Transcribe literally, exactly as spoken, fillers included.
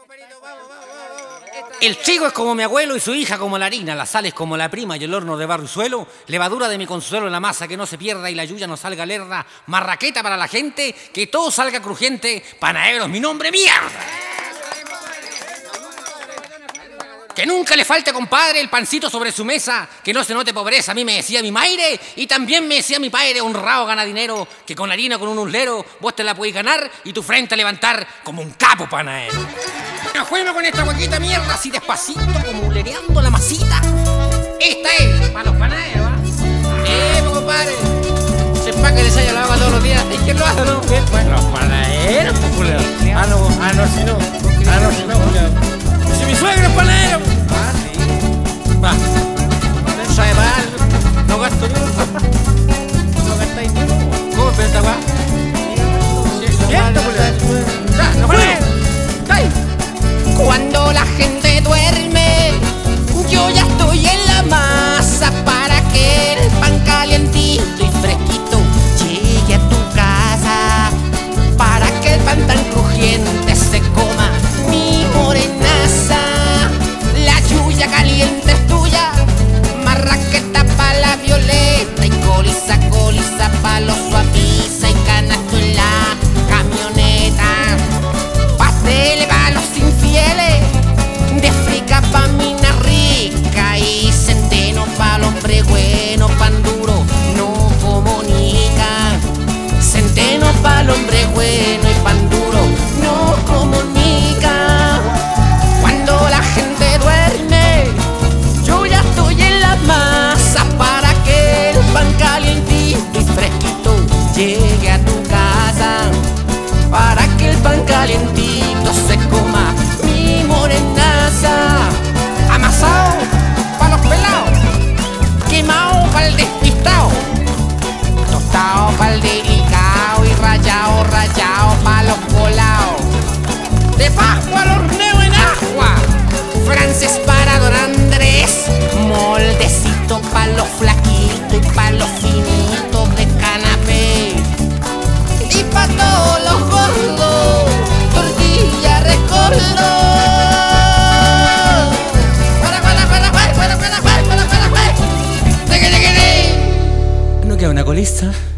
El trigo es como mi abuelo y su hija como la harina, la sal es como la prima y el horno de barro y suelo, levadura de mi consuelo, la masa que no se pierda y la yuya no salga lerda, marraqueta para la gente, que todo salga crujiente, panadero es mi nombre, mierda. Que nunca le falte, compadre, el pancito sobre su mesa, que no se note pobreza, a mí me decía mi maire, y también me decía mi padre, honrado gana dinero, que con harina, con un uslero, vos te la podés ganar y tu frente a levantar como un capo panadero. Pero juego con esta huequita mierda, así despacito, como ulereando la masita. Esta es, para los panaderos, ¿ah? ¿eh? Eh, compadre, se empaca y desaya, lo hago todos los días. ¿Y quién lo hace, no? Bien, bueno, los panaderos, pues, culiao. Ah, no, ah, no, si no, ah, no, si no, culiao. Si mi suegro es panadero. Ah, sí. Va. No sabe mal. No gasto ni uno. No gastáis ni uno. ¿Cómo es esta weá? ¿Cierto, culiao? Ya, no fue. ¡Ay! Cuando la gente duerme, yo ya estoy en la masa para que el pan calientito y fresquito llegue a tu casa, para que el pan tan crujiente se coma mi morenaza. La yuya caliente es tuya, marraqueta pa' la violeta y coliza, coliza pa' los suaviza y canasto en la camioneta. Pasteles pa' los infieles, de frica pa' mina rica y centeno pa' el hombre bueno, pan duro no comunica. Centeno pa' el hombre bueno y pan duro no comunica. Cuando la gente duerme, yo ya estoy en la masa para que el pan calientito y fresquito llegue a tu casa, para que el pan calientito se coma mi morenaza. Amasado pa' los pelados, quemado pa' el despistado, tostado pa' el delicado y rayado, rayado pa' los colados. De Pascua al horneo en agua, francés para Don Andrés, moldecito pa' los flaquitos y pa' los finitos de canapé. Y pa' todos los gordos, tortilla recordo. Para, para, para, para, para, para, para, para, para, para. ¿No queda una colista?